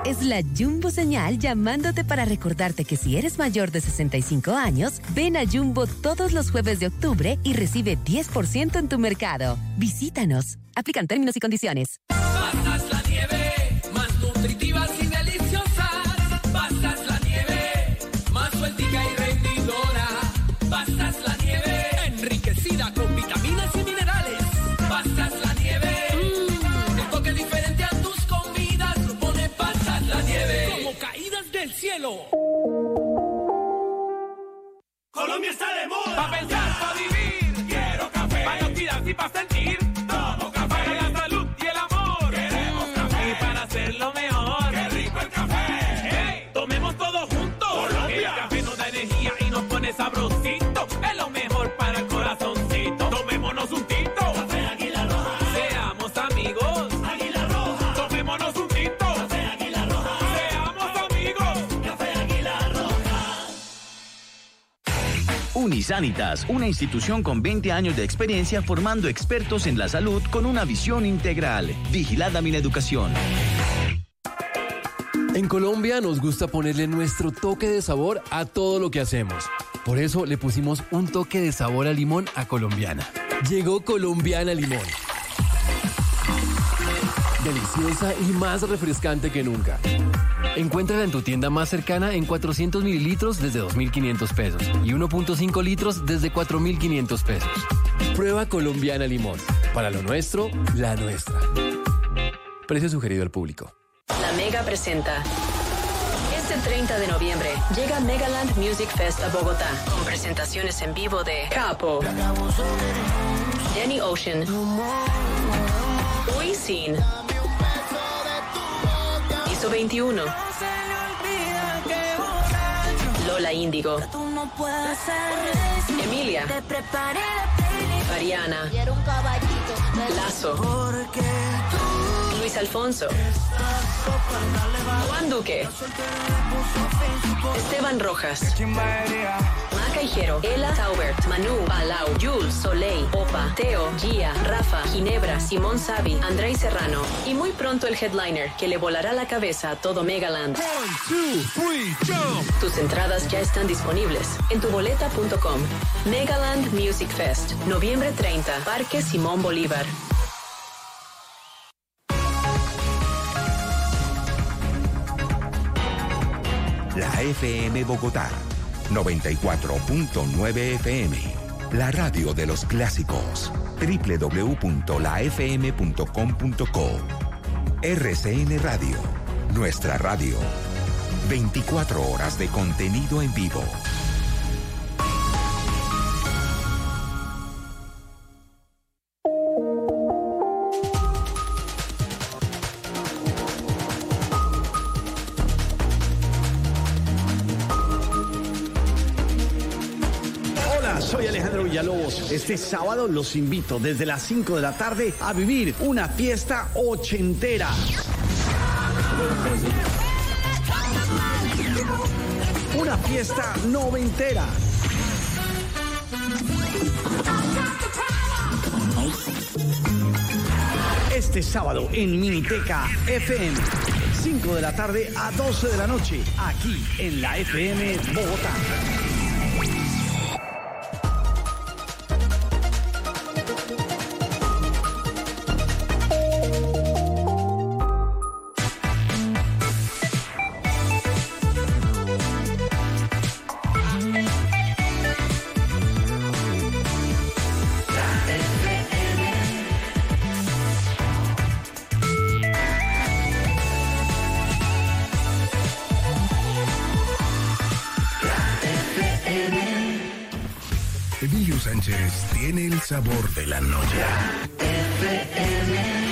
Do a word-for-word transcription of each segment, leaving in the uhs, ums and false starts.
Es la Jumbo señal llamándote para recordarte que si eres mayor de sesenta y cinco años, ven a Jumbo todos los jueves de octubre y recibe diez por ciento en tu mercado. Visítanos. Aplican términos y condiciones. Pasas la nieve, más nutritivas y deliciosas. Pasas la nieve, más sueltica y rendidora. Pasas la nieve, enriquecida con vitaminas y minerales. Pasas la nieve, mm, el toque diferente a tus comidas lo pone Pasas la nieve, como caídas del cielo. Colombia está de moda. Pa' pensar, pa' vivir, quiero café. pa' no tirar y pa' sentir. Tomo café. Para la salud y el amor. Queremos café. Y para hacerlo mejor. Qué rico el café. Hey, tomemos todos juntos. Colombia. El café nos da energía y nos pone sabrosito. Es lo mejor para el corazoncito. Tomémonos un tinto. Café Águila Roja. Seamos amigos. Águila Roja. Tomémonos un tinto. Café Águila Roja. Seamos amigos. Café Águila Roja. Unisanitas, una institución con veinte años de experiencia formando expertos en la salud con una visión integral. Vigilada Mineducación. En Colombia nos gusta ponerle nuestro toque de sabor a todo lo que hacemos. Por eso le pusimos un toque de sabor a limón a Colombiana. Llegó Colombiana Limón. Deliciosa y más refrescante que nunca. Encuéntrala en tu tienda más cercana en cuatrocientos mililitros desde dos mil quinientos pesos y uno punto cinco litros desde cuatro mil quinientos pesos. Prueba Colombiana Limón. Para lo nuestro, la nuestra. Precio sugerido al público. La Mega presenta. Este treinta de noviembre llega Megaland Music Fest a Bogotá con presentaciones en vivo de Capo, Danny Ocean, Wisin, Piso veintiuno, Lola Índigo, Emilia, Mariana, Lazo, Luis Alfonso, Juan Duque, Esteban Rojas, Maca Hijero, Ela Taubert, Manu, Palau, Jules, Soleil, Opa, Teo, Gia, Rafa, Ginebra, Simón Savi, Andrei Serrano y muy pronto el headliner que le volará la cabeza a todo Megaland. One, two, three, jump. Tus entradas ya están disponibles en tuboleta punto com. Megaland Music Fest, noviembre treinta, Parque Simón Bolívar. La F M Bogotá, noventa y cuatro punto nueve F M. La radio de los clásicos. doble u doble u doble u punto la f m punto com punto co. R C N Radio. Nuestra radio. veinticuatro horas de contenido en vivo. Soy Alejandro Villalobos. Este sábado los invito desde las cinco de la tarde a vivir una fiesta ochentera. Una fiesta noventera. Este sábado en Miniteca F M. cinco de la tarde a doce de la noche. Aquí en la F M Bogotá. Emilio Sánchez tiene el sabor de la noche. F M.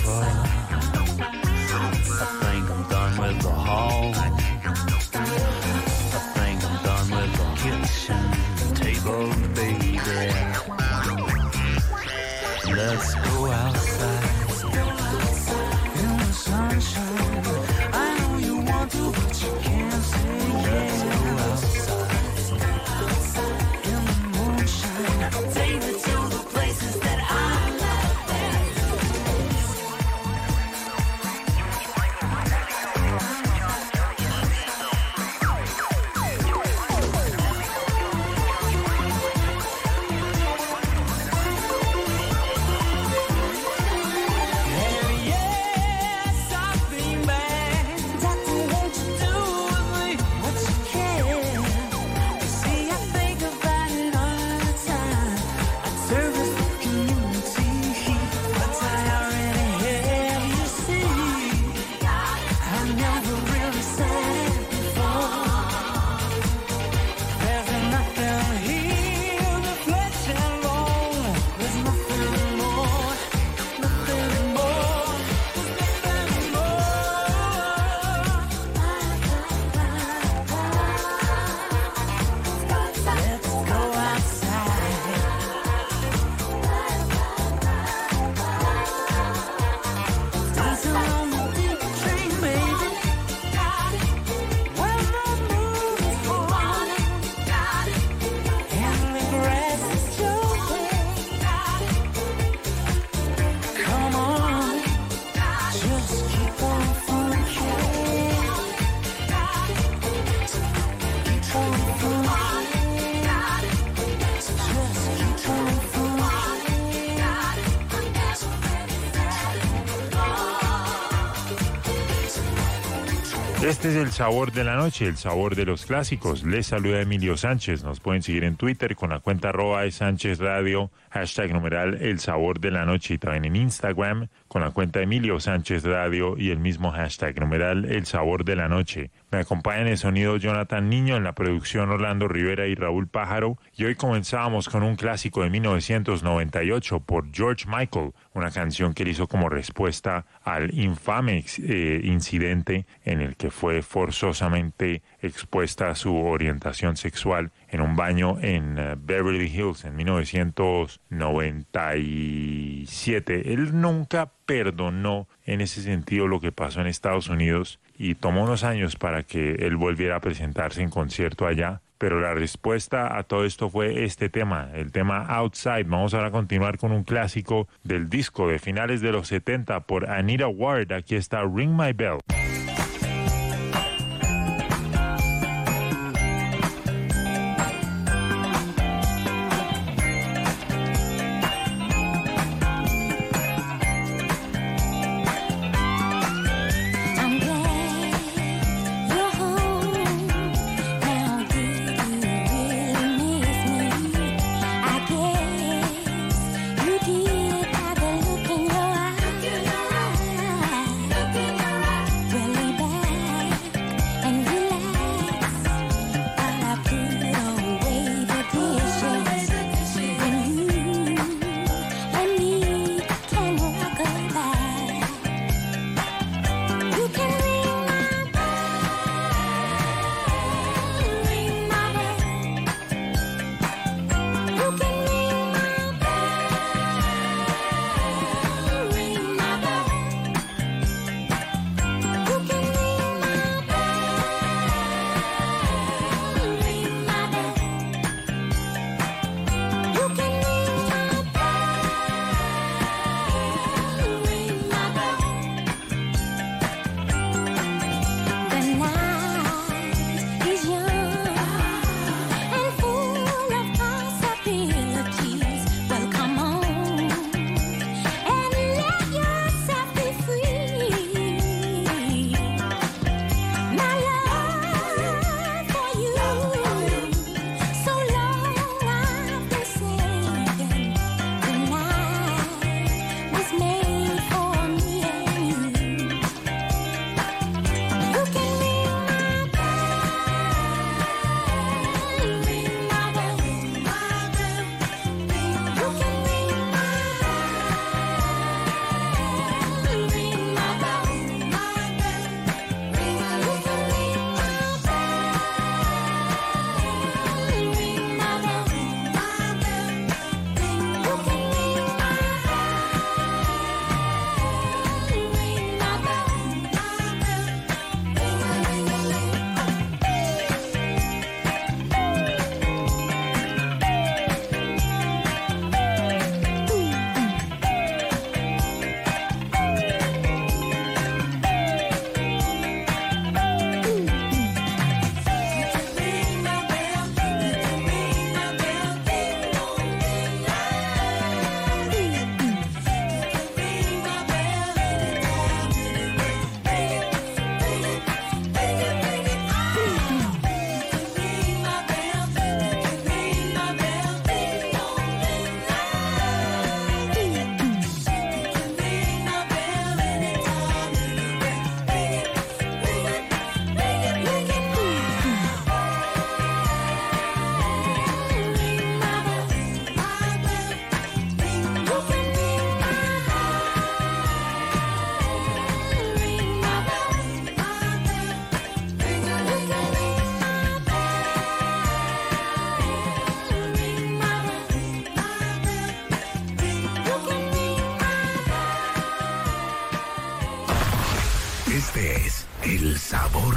sofa. I think I'm done with the hall. I think I'm done with the kitchen table, baby. Let's go outside in the sunshine. I know you want to, but you can't say yes. Let's go outside in the moonshine. Take me to the places that I love best. Este es el sabor de la noche, el sabor de los clásicos. Les saluda Emilio Sánchez. Nos pueden seguir en Twitter con la cuenta arroba de Sánchez Radio, hashtag numeral el sabor de la noche, y también en Instagram con la cuenta Emilio Sánchez Radio y el mismo hashtag numeral el sabor de la noche. Me acompañan en el sonido Jonathan Niño, en la producción Orlando Rivera y Raúl Pájaro, y hoy comenzábamos con un clásico de mil novecientos noventa y ocho por George Michael, una canción que él hizo como respuesta al infame eh, incidente en el que fue forzosamente expuesta a su orientación sexual en un baño en uh, Beverly Hills en mil novecientos noventa y siete. Él nunca perdonó en ese sentido lo que pasó en Estados Unidos y tomó unos años para que él volviera a presentarse en concierto allá. Pero la respuesta a todo esto fue este tema, el tema Outside. Vamos ahora a continuar con un clásico del disco de finales de los setenta por Anita Ward. Aquí está Ring My Bell. Well,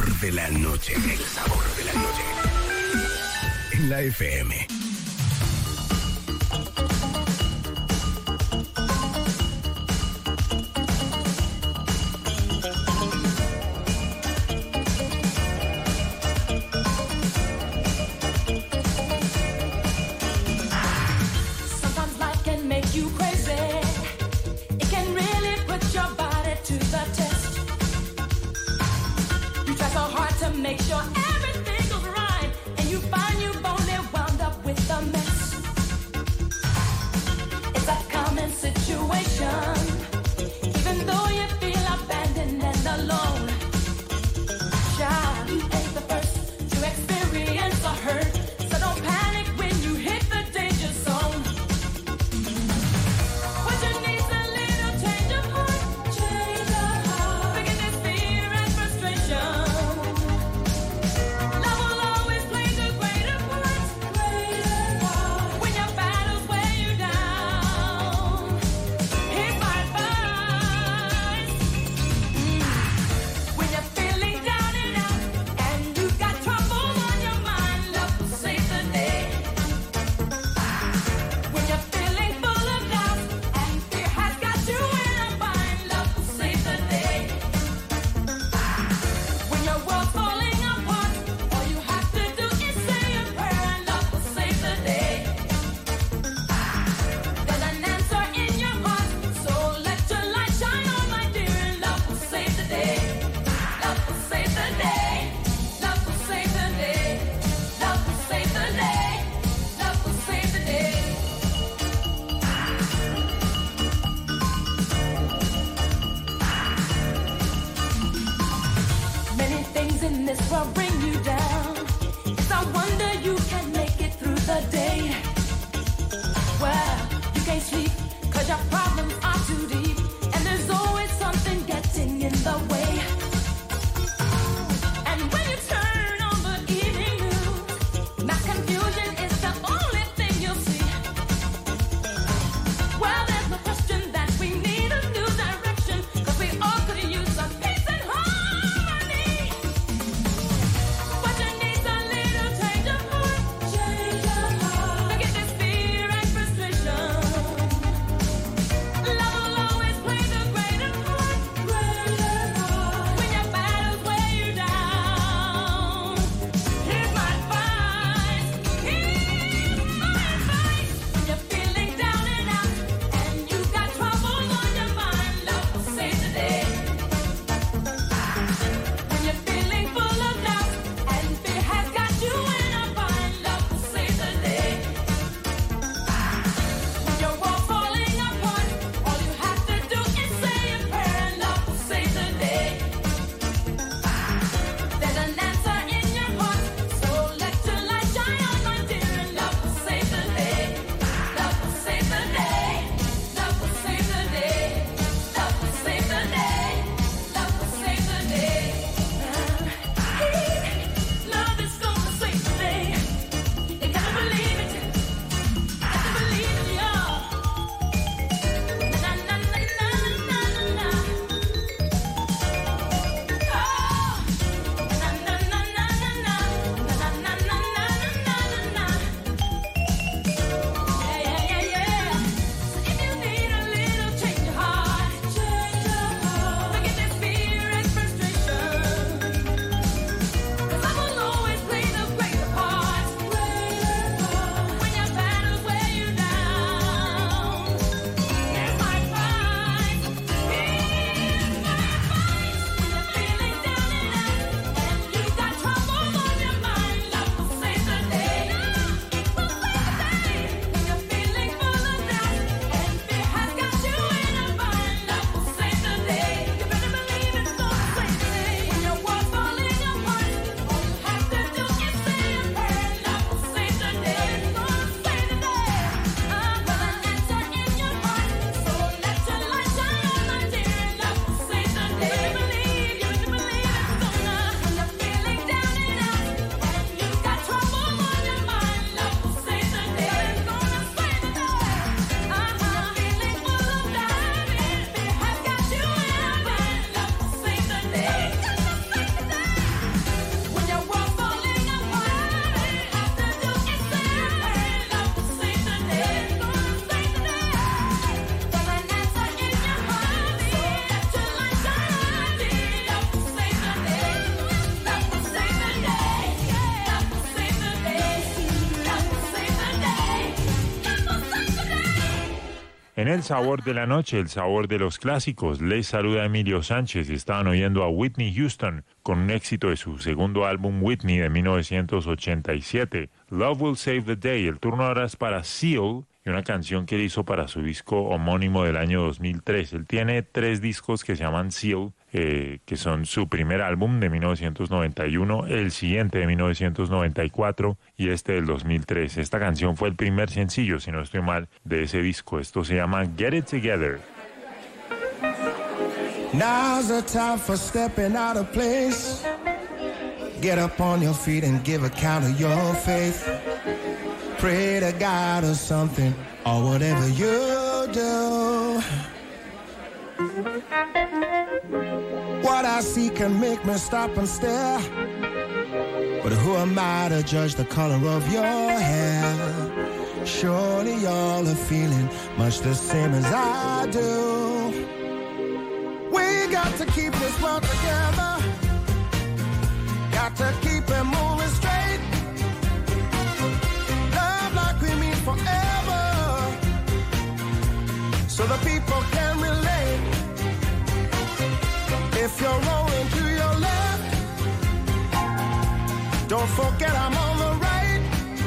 sabor de la noche. El sabor de la noche. En la F M. Make sure everything goes right, and you find you've only wound up with En el sabor de la noche, el sabor de los clásicos, les saluda Emilio Sánchez. Estaban oyendo a Whitney Houston con un éxito de su segundo álbum Whitney de mil novecientos ochenta y siete, Love Will Save the Day. El turno ahora es para Seal y una canción que él hizo para su disco homónimo del año dos mil tres. Él tiene tres discos que se llaman Seal, eh, que son su primer álbum de mil novecientos noventa y uno, el siguiente de mil novecientos noventa y cuatro y este del dos mil tres. Esta canción fue el primer sencillo, si no estoy mal, de ese disco. Esto se llama Get It Together. Now's the time for stepping out of place. Get up on your feet and give account of your faith. Pray to God or something, or whatever you do. What I see can make me stop and stare. But who am I to judge the color of your hair? Surely y'all are feeling much the same as I do. We got to keep this world together. Got to keep it moving straight. Love like we mean forever, so the people can relate. If you're rolling to your left, don't forget I'm on the right.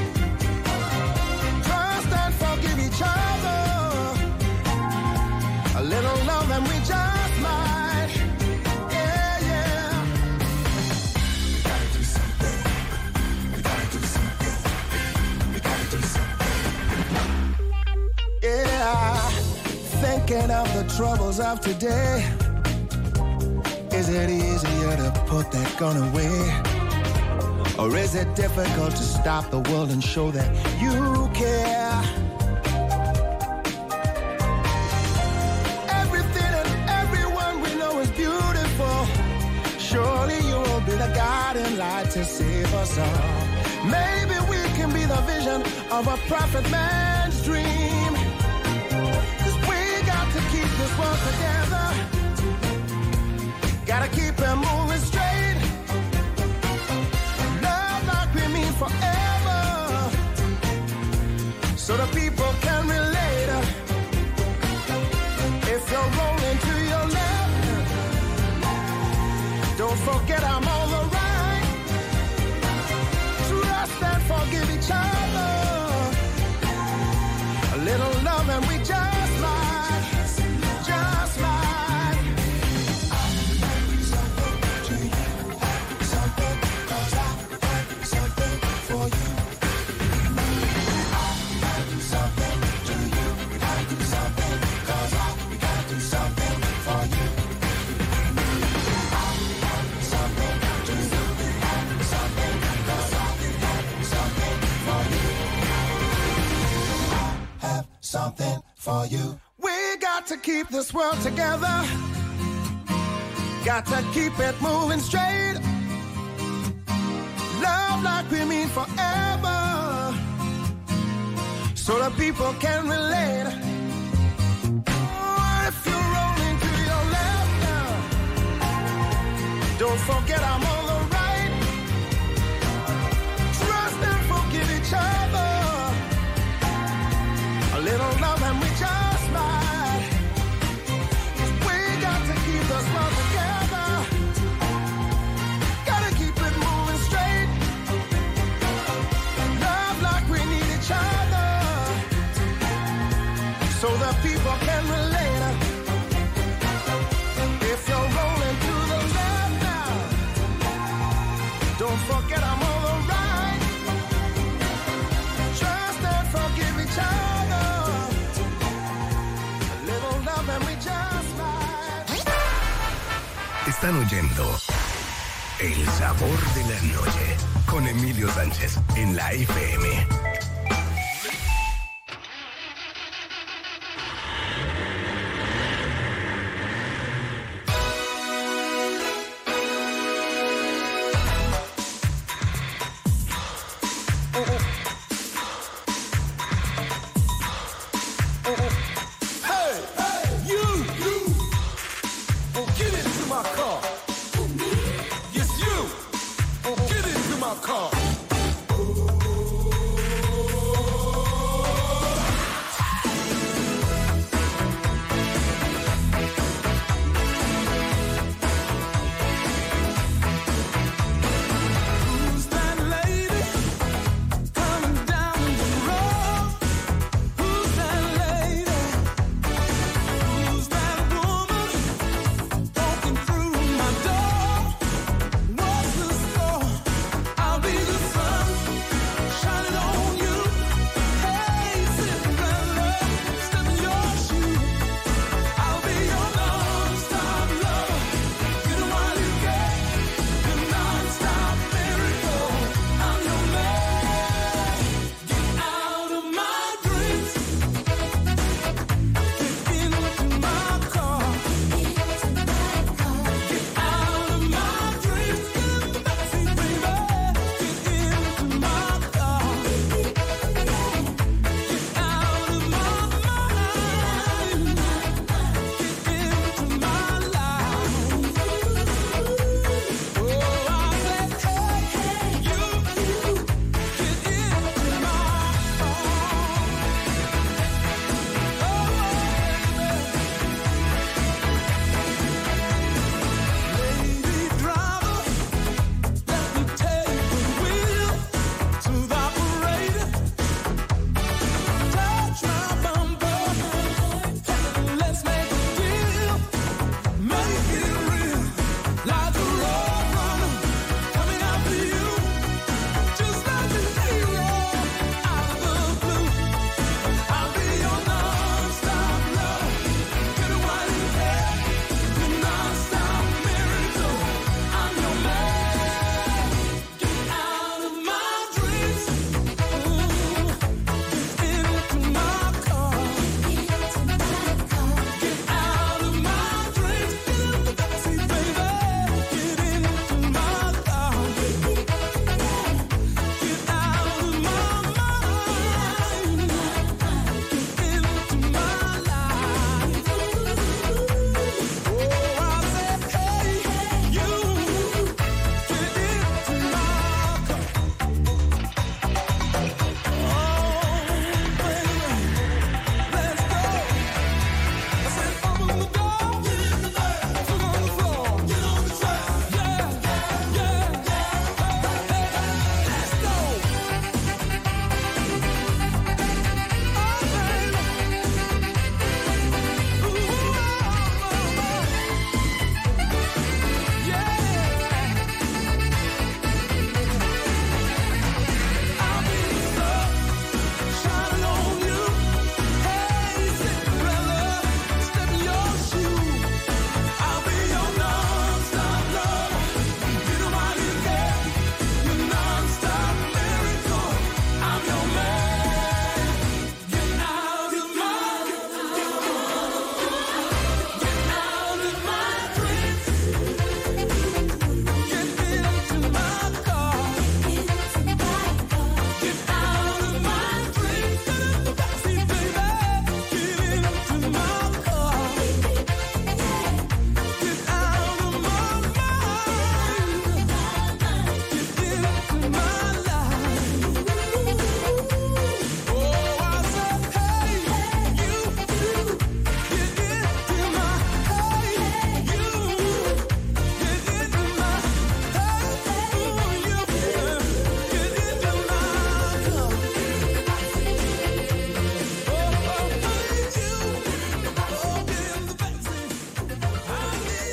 Trust and forgive each other. A little love and we just might. Yeah, yeah. We gotta do something. We gotta do something. We gotta do something. Yeah. Thinking of the troubles of today. Is it easier to put that gun away? Or is it difficult to stop the world and show that you care? Everything and everyone we know is beautiful. Surely you will be the guiding light to save us all. Maybe we can be the vision of a prophet man's dream. 'Cause we got to keep this world together. Gotta keep it moving straight. Love like we mean forever, so the people can relate. If you're rolling to your left, don't forget I'm on the right. Trust and forgive each other. A little love and we just might, just might. Something for you. We got to keep this world together. Got to keep it moving straight. Love like we mean forever, so the people can relate. Oh, if you're rolling to your left now, don't forget I'm on the right. Trust and forgive each other. A little love and we just might. We got to keep this world together. Gotta keep it moving straight. Love like we need each other, so the people can relate. If you're rolling to the left now, don't forget I'm on the right. Trust and forgive each other. Están oyendo El Sabor de la Noche con Emilio Sánchez en la F M.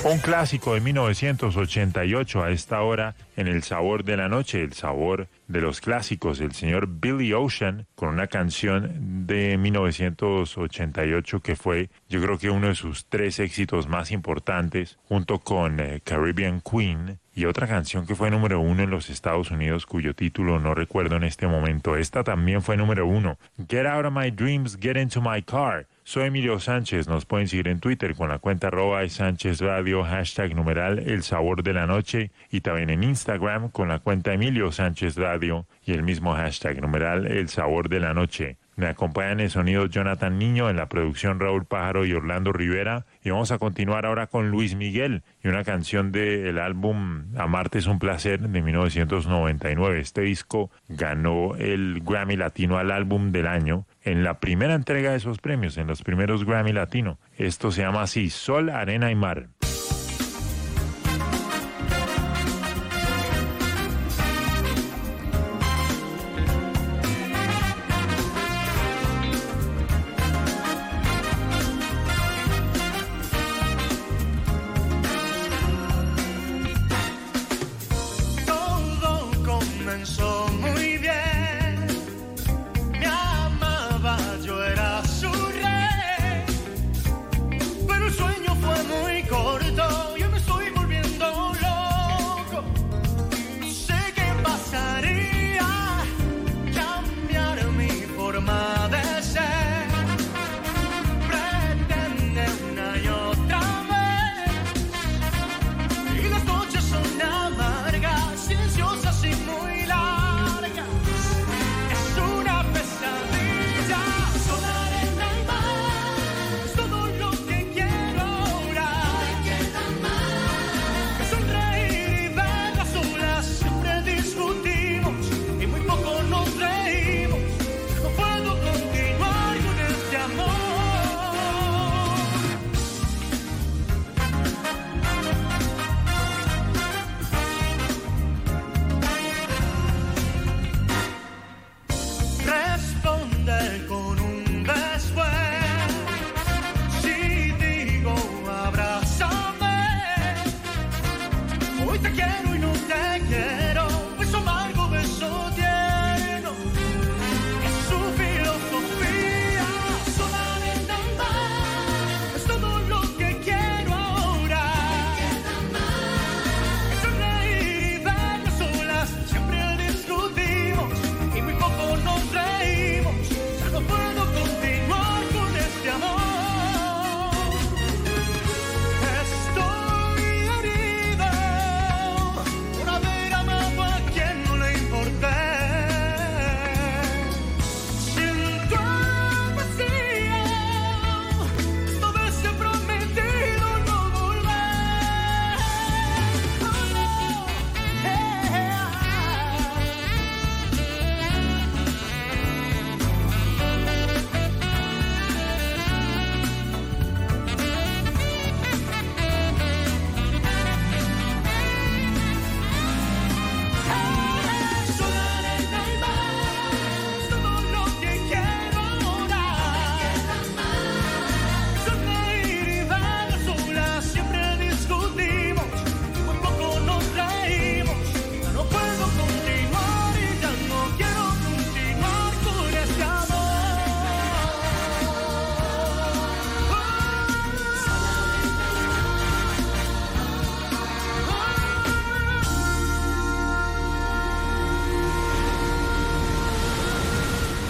Un clásico de mil novecientos ochenta y ocho a esta hora en El Sabor de la Noche, el sabor de los clásicos, el señor Billy Ocean con una canción de mil novecientos ochenta y ocho que fue, yo creo que uno de sus tres éxitos más importantes, junto con eh, Caribbean Queen y otra canción que fue número uno en los Estados Unidos cuyo título no recuerdo en este momento. Esta también fue número uno. Get Out of My Dreams, Get Into My Car. Soy Emilio Sánchez, nos pueden seguir en Twitter con la cuenta arroba Sánchez Radio, hashtag numeral El Sabor de la Noche, y también en Instagram con la cuenta Emilio Sánchez Radio y el mismo hashtag numeral El Sabor de la Noche. Me acompañan en el sonido Jonathan Niño, en la producción Raúl Pájaro y Orlando Rivera, y vamos a continuar ahora con Luis Miguel y una canción del álbum Amarte es un placer de mil novecientos noventa y nueve. Este disco ganó el Grammy Latino al álbum del año en la primera entrega de esos premios, en los primeros Grammy Latino. Esto se llama así, Sol, Arena y Mar.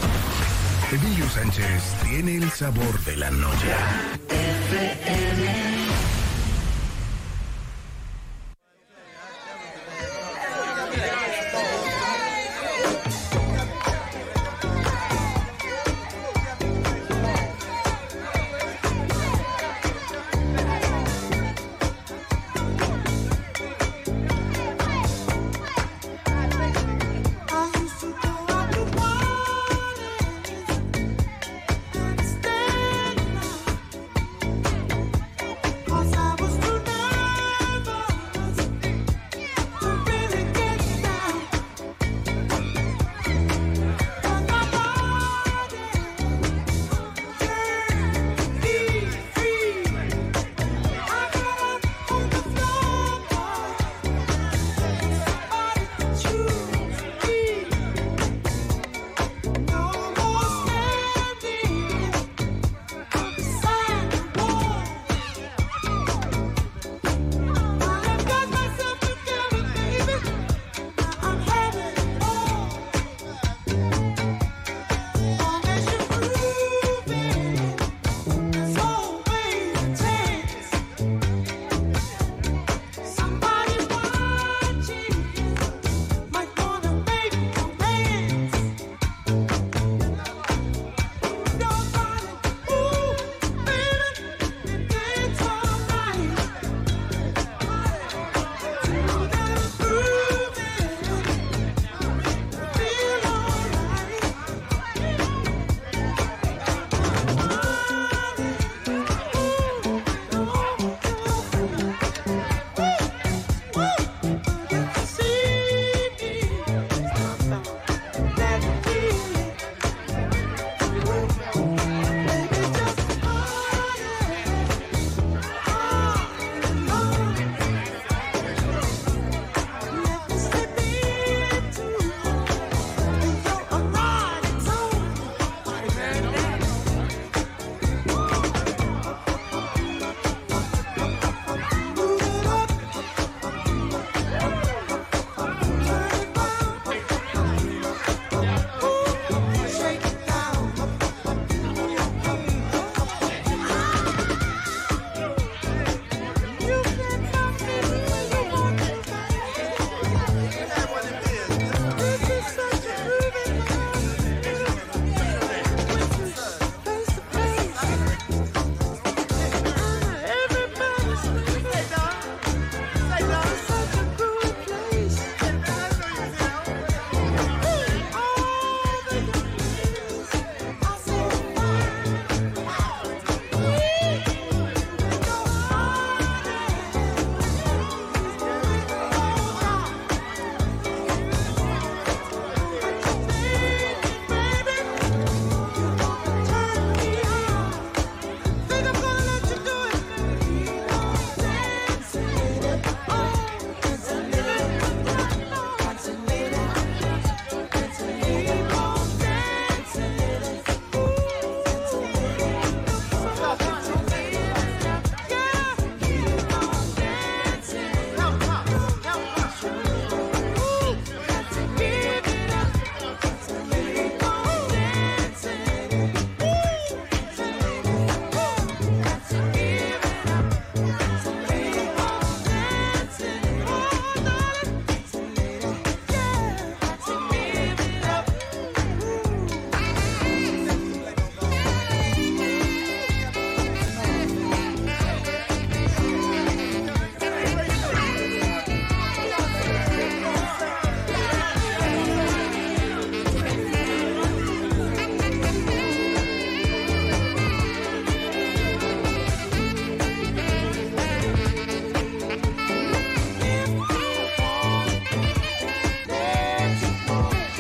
Emilio Sánchez tiene el sabor de la noche. F M